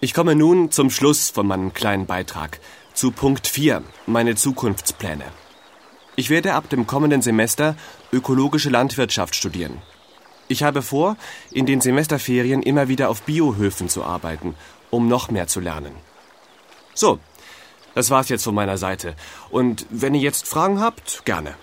Ich komme nun zum Schluss von meinem kleinen Beitrag, zu Punkt 4, meine Zukunftspläne. Ich werde ab dem kommenden Semester ökologische Landwirtschaft studieren. Ich habe vor, in den Semesterferien immer wieder auf Biohöfen zu arbeiten, um noch mehr zu lernen. So, das war's jetzt von meiner Seite. Und wenn ihr jetzt Fragen habt, gerne.